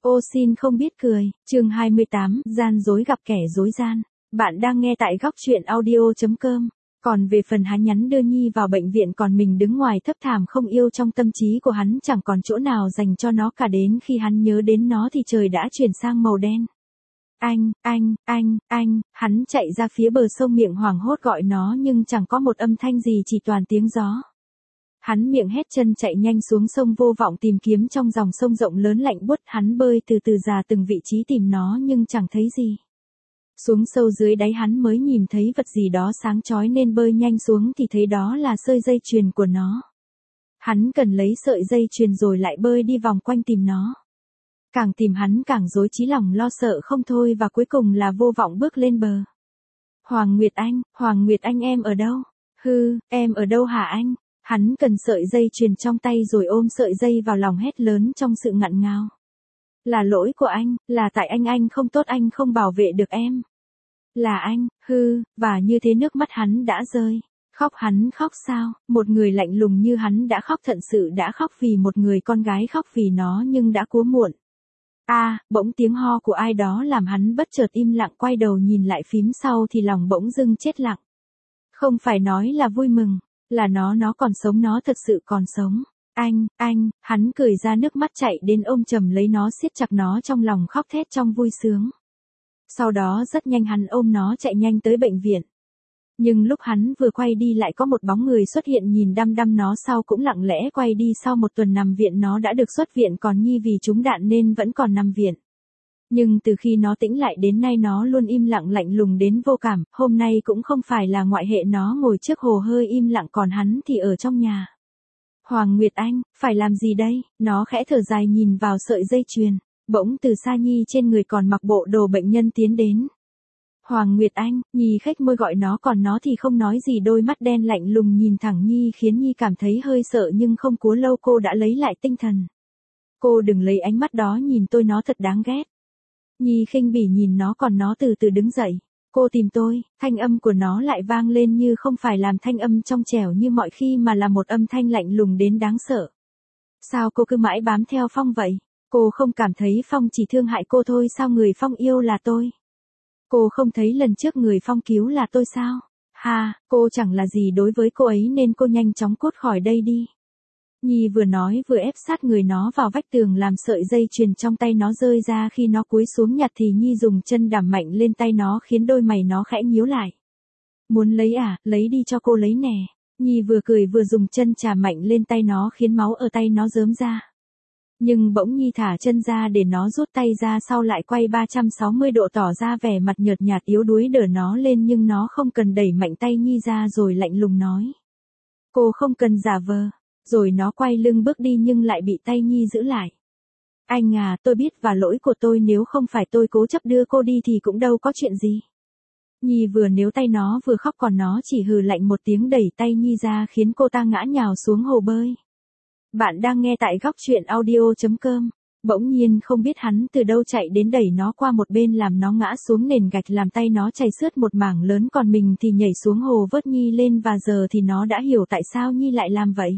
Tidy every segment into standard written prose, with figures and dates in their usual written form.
Ô xin không biết cười, chương 28, gian dối gặp kẻ dối gian. Bạn đang nghe tại góc truyện audio.com. Còn về phần hắn nhắn đưa Nhi vào bệnh viện còn mình đứng ngoài thấp thảm không yêu, trong tâm trí của hắn chẳng còn chỗ nào dành cho nó cả, đến khi hắn nhớ đến nó thì trời đã chuyển sang màu đen. Anh, hắn chạy ra phía bờ sông, miệng hoảng hốt gọi nó nhưng chẳng có một âm thanh gì, chỉ toàn tiếng gió. Hắn miệng hét chân chạy nhanh xuống sông, vô vọng tìm kiếm trong dòng sông rộng lớn lạnh buốt. Hắn bơi từ từ ra từng vị trí tìm nó nhưng chẳng thấy gì. Xuống sâu dưới đáy hắn mới nhìn thấy vật gì đó sáng chói nên bơi nhanh xuống thì thấy đó là sợi dây chuyền của nó. Hắn cần lấy sợi dây chuyền rồi lại bơi đi vòng quanh tìm nó. Càng tìm hắn càng rối trí, lòng lo sợ không thôi và cuối cùng là vô vọng bước lên bờ. Hoàng Nguyệt Anh em ở đâu? Em ở đâu hả anh? Hắn cần sợi dây chuyền trong tay rồi ôm sợi dây vào lòng hét lớn trong sự nghẹn ngào. Là lỗi của anh, là tại anh không tốt, anh không bảo vệ được em. Là anh, và như thế nước mắt hắn đã rơi. Hắn khóc sao? Một người lạnh lùng như hắn đã khóc, thật sự đã khóc vì một người con gái, khóc vì nó nhưng đã quá muộn. Bỗng tiếng ho của ai đó làm hắn bất chợt im lặng, quay đầu nhìn lại phím sau thì lòng bỗng dưng chết lặng. Không phải nói là vui mừng, là nó còn sống, nó thật sự còn sống. Hắn cười ra nước mắt chạy đến ôm chầm lấy nó, siết chặt nó trong lòng, khóc thét trong vui sướng. Sau đó rất nhanh hắn ôm nó chạy nhanh tới bệnh viện. Nhưng lúc hắn vừa quay đi lại có một bóng người xuất hiện nhìn đăm đăm nó, sau cũng lặng lẽ quay đi. Sau một tuần nằm viện nó đã được xuất viện, còn Nhi vì trúng đạn nên vẫn còn nằm viện. Nhưng từ khi nó tĩnh lại đến nay nó luôn im lặng lạnh lùng đến vô cảm, hôm nay cũng không phải là ngoại lệ, nó ngồi trước hồ hơi im lặng, còn hắn thì ở trong nhà. Hoàng Nguyệt Anh, phải làm gì đây? Nó khẽ thở dài nhìn vào sợi dây chuyền. Bỗng từ xa Nhi trên người còn mặc bộ đồ bệnh nhân tiến đến. Hoàng Nguyệt Anh, Nhi khếch môi gọi nó, còn nó thì không nói gì, đôi mắt đen lạnh lùng nhìn thẳng Nhi khiến Nhi cảm thấy hơi sợ nhưng không cố lâu cô đã lấy lại tinh thần. Cô đừng lấy ánh mắt đó nhìn tôi, nó thật đáng ghét. Nhi khinh bỉ nhìn nó, còn nó từ từ đứng dậy. Cô tìm tôi, thanh âm của nó lại vang lên như không phải làm thanh âm trong trẻo như mọi khi mà là một âm thanh lạnh lùng đến đáng sợ. Sao cô cứ mãi bám theo Phong vậy? Cô không cảm thấy Phong chỉ thương hại cô thôi sao? Người Phong yêu là tôi. Cô không thấy lần trước người Phong cứu là tôi sao? Cô chẳng là gì đối với cô ấy nên cô nhanh chóng cút khỏi đây đi. Nhi vừa nói vừa ép sát người nó vào vách tường, làm sợi dây chuyền trong tay nó rơi ra. Khi nó cúi xuống nhặt thì Nhi dùng chân đạp mạnh lên tay nó khiến đôi mày nó khẽ nhíu lại. Muốn lấy à? Lấy đi cho cô lấy nè. Nhi vừa cười vừa dùng chân chà mạnh lên tay nó khiến máu ở tay nó rớm ra. Nhưng bỗng Nhi thả chân ra để nó rút tay ra, sau lại quay 360 độ tỏ ra vẻ mặt nhợt nhạt yếu đuối đỡ nó lên, nhưng nó không cần, đẩy mạnh tay Nhi ra rồi lạnh lùng nói. Cô không cần giả vờ. Rồi nó quay lưng bước đi nhưng lại bị tay Nhi giữ lại. Anh à, tôi biết và lỗi của tôi, nếu không phải tôi cố chấp đưa cô đi thì cũng đâu có chuyện gì. Nhi vừa níu tay nó vừa khóc, còn nó chỉ hừ lạnh một tiếng đẩy tay Nhi ra khiến cô ta ngã nhào xuống hồ bơi. Bạn đang nghe tại góc truyện audio.com. Bỗng nhiên không biết hắn từ đâu chạy đến đẩy nó qua một bên làm nó ngã xuống nền gạch, làm tay nó chảy xước một mảng lớn, còn mình thì nhảy xuống hồ vớt Nhi lên, và giờ thì nó đã hiểu tại sao Nhi lại làm vậy.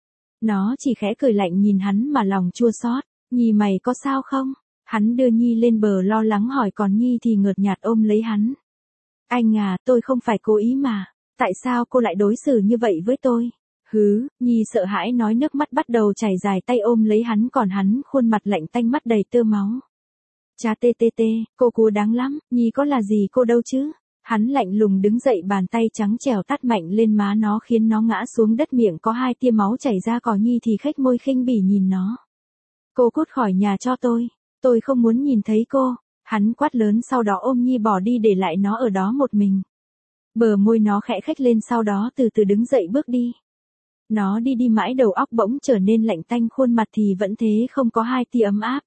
Nó chỉ khẽ cười lạnh nhìn hắn mà lòng chua xót. Nhi mày có sao không? Hắn đưa Nhi lên bờ lo lắng hỏi, còn Nhi thì ngợt nhạt ôm lấy hắn. Anh à, tôi không phải cố ý mà. Tại sao cô lại đối xử như vậy với tôi? Nhi sợ hãi nói, nước mắt bắt đầu chảy dài, tay ôm lấy hắn, còn hắn khuôn mặt lạnh tanh, mắt đầy tơ máu. Chà cô cú đáng lắm, Nhi có là gì cô đâu chứ? Hắn lạnh lùng đứng dậy, bàn tay trắng trẻo tát mạnh lên má nó khiến nó ngã xuống đất, miệng có 2 tia máu chảy ra, còn Nhi thì khếch môi khinh bỉ nhìn nó. Cô cút khỏi nhà cho tôi không muốn nhìn thấy cô. Hắn quát lớn, sau đó ôm Nhi bỏ đi để lại nó ở đó một mình. Bờ môi nó khẽ khếch lên, sau đó từ từ đứng dậy bước đi. Nó đi mãi đầu óc bỗng trở nên lạnh tanh, khuôn mặt thì vẫn thế, không có 2 tia ấm áp.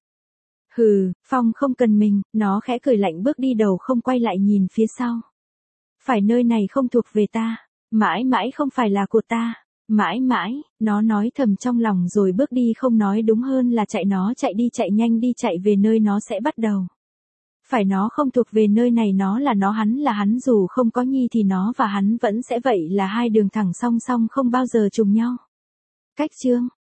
Phong không cần mình, nó khẽ cười lạnh bước đi, đầu không quay lại nhìn phía sau. Phải, nơi này không thuộc về ta, mãi mãi không phải là của ta, mãi mãi, nó nói thầm trong lòng rồi bước đi, không nói đúng hơn là chạy, nó chạy đi, chạy nhanh đi, chạy về nơi nó sẽ bắt đầu. Phải, nó không thuộc về nơi này, nó là nó, hắn là hắn, dù không có Nhi thì nó và hắn vẫn sẽ vậy, là 2 đường thẳng song song không bao giờ trùng nhau. Cách chương